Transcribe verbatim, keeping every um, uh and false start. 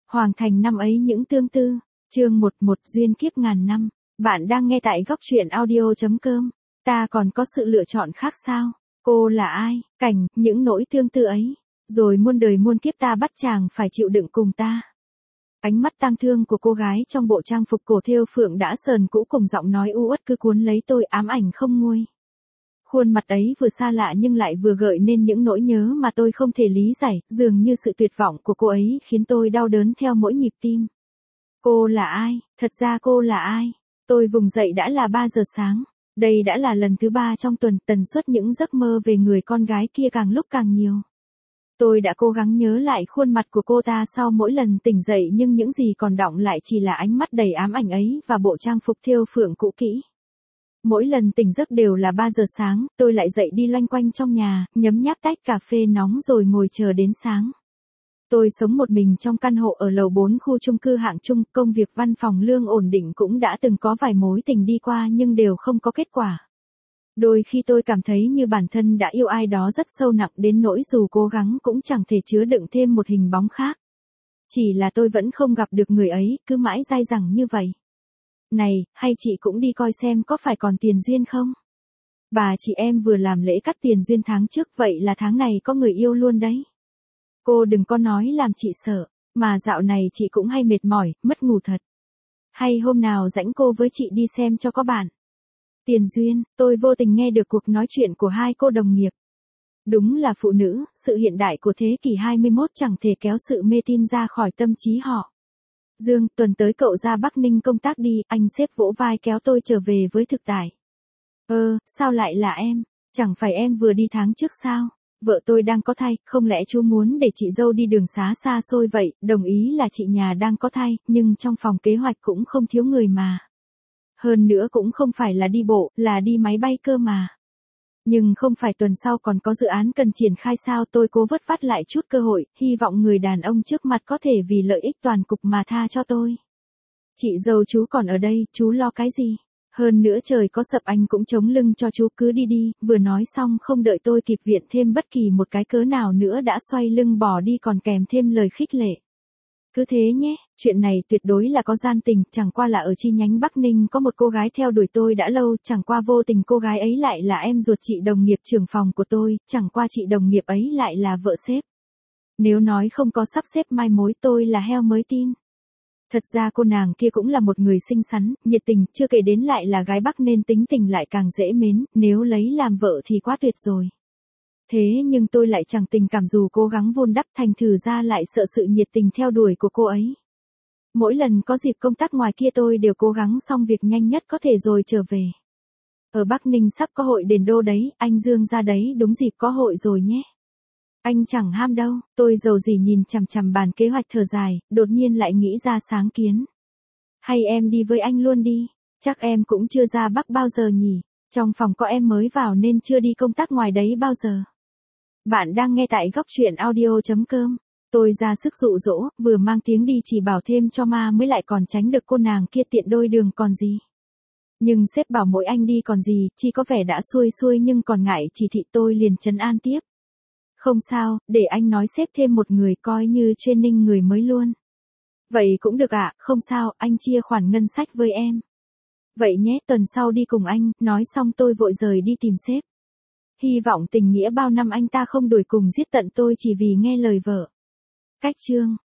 Hoàng thành năm ấy những tương tư, chương một một duyên kiếp ngàn năm. Bạn đang nghe tại góc truyện audio.com. Ta còn có sự lựa chọn khác sao? Cô là ai? Cảnh, những nỗi tương tư ấy. Rồi muôn đời muôn kiếp ta bắt chàng phải chịu đựng cùng ta. Ánh mắt tang thương của cô gái trong bộ trang phục cổ thêu phượng đã sờn cũ cùng giọng nói u uất cứ cuốn lấy tôi ám ảnh không nguôi. Khuôn mặt ấy vừa xa lạ nhưng lại vừa gợi nên những nỗi nhớ mà tôi không thể lý giải, dường như sự tuyệt vọng của cô ấy khiến tôi đau đớn theo mỗi nhịp tim. Cô là ai? Thật ra cô là ai? Tôi vùng dậy đã là ba giờ sáng. Đây đã là lần thứ ba trong tuần, tần suất những giấc mơ về người con gái kia càng lúc càng nhiều. Tôi đã cố gắng nhớ lại khuôn mặt của cô ta sau mỗi lần tỉnh dậy nhưng những gì còn đọng lại chỉ là ánh mắt đầy ám ảnh ấy và bộ trang phục thêu phượng cũ kỹ. Mỗi lần tỉnh giấc đều là ba giờ sáng, tôi lại dậy đi loanh quanh trong nhà, nhấm nháp tách cà phê nóng rồi ngồi chờ đến sáng. Tôi sống một mình trong căn hộ ở lầu bốn khu chung cư hạng trung, công việc văn phòng lương ổn định cũng đã từng có vài mối tình đi qua nhưng đều không có kết quả. Đôi khi tôi cảm thấy như bản thân đã yêu ai đó rất sâu nặng đến nỗi dù cố gắng cũng chẳng thể chứa đựng thêm một hình bóng khác. Chỉ là tôi vẫn không gặp được người ấy, cứ mãi dai dẳng như vậy. Này, hay chị cũng đi coi xem có phải còn tiền duyên không? Bà chị em vừa làm lễ cắt tiền duyên tháng trước, vậy là tháng này có người yêu luôn đấy. Cô đừng có nói làm chị sợ, mà dạo này chị cũng hay mệt mỏi, mất ngủ thật. Hay hôm nào rảnh cô với chị đi xem cho có bạn. Tiền duyên, tôi vô tình nghe được cuộc nói chuyện của hai cô đồng nghiệp. Đúng là phụ nữ, sự hiện đại của thế kỷ hai mươi mốt chẳng thể kéo sự mê tín ra khỏi tâm trí họ. Dương, tuần tới cậu ra Bắc Ninh công tác đi, anh sếp vỗ vai kéo tôi trở về với thực tại. Ơ, sao lại là em? Chẳng phải em vừa đi tháng trước sao? Vợ tôi đang có thai, không lẽ chú muốn để chị dâu đi đường xá xa xôi vậy? Đồng ý là chị nhà đang có thai, nhưng trong phòng kế hoạch cũng không thiếu người mà. Hơn nữa cũng không phải là đi bộ, là đi máy bay cơ mà. Nhưng không phải tuần sau còn có dự án cần triển khai sao? Tôi cố vớt vát lại chút cơ hội, hy vọng người đàn ông trước mặt có thể vì lợi ích toàn cục mà tha cho tôi. Chị dâu chú còn ở đây, chú lo cái gì? Hơn nữa trời có sập anh cũng chống lưng cho chú, cứ đi đi. Vừa nói xong không đợi tôi kịp viện thêm bất kỳ một cái cớ nào nữa đã xoay lưng bỏ đi còn kèm thêm lời khích lệ. Cứ thế nhé, chuyện này tuyệt đối là có gian tình, chẳng qua là ở chi nhánh Bắc Ninh có một cô gái theo đuổi tôi đã lâu, chẳng qua vô tình cô gái ấy lại là em ruột chị đồng nghiệp trưởng phòng của tôi, chẳng qua chị đồng nghiệp ấy lại là vợ sếp. Nếu nói không có sắp xếp mai mối tôi là heo mới tin. Thật ra cô nàng kia cũng là một người xinh xắn, nhiệt tình, chưa kể đến lại là gái Bắc nên tính tình lại càng dễ mến, nếu lấy làm vợ thì quá tuyệt rồi. Thế nhưng tôi lại chẳng tình cảm dù cố gắng vun đắp, thành thử ra lại sợ sự nhiệt tình theo đuổi của cô ấy. Mỗi lần có dịp công tác ngoài kia tôi đều cố gắng xong việc nhanh nhất có thể rồi trở về. Ở Bắc Ninh sắp có hội đền đô đấy, anh Dương ra đấy đúng dịp có hội rồi nhé. Anh chẳng ham đâu, tôi giàu gì nhìn chằm chằm bàn kế hoạch thở dài, đột nhiên lại nghĩ ra sáng kiến. Hay em đi với anh luôn đi, chắc em cũng chưa ra Bắc bao giờ nhỉ, trong phòng có em mới vào nên chưa đi công tác ngoài đấy bao giờ. Bạn đang nghe tại góc truyện audio.com. Tôi ra sức dụ dỗ, vừa mang tiếng đi chỉ bảo thêm cho ma mới lại còn tránh được cô nàng kia tiện đôi đường còn gì. Nhưng sếp bảo mỗi anh đi còn gì, chỉ có vẻ đã xuôi xuôi nhưng còn ngại chỉ thị tôi liền trấn an tiếp. Không sao, để anh nói xếp thêm một người coi như training người mới luôn. Vậy cũng được ạ, không sao, anh chia khoản ngân sách với em. Vậy nhé, tuần sau đi cùng anh, nói xong tôi vội rời đi tìm sếp. Hy vọng tình nghĩa bao năm anh ta không đuổi cùng giết tận tôi chỉ vì nghe lời vợ. Cách chương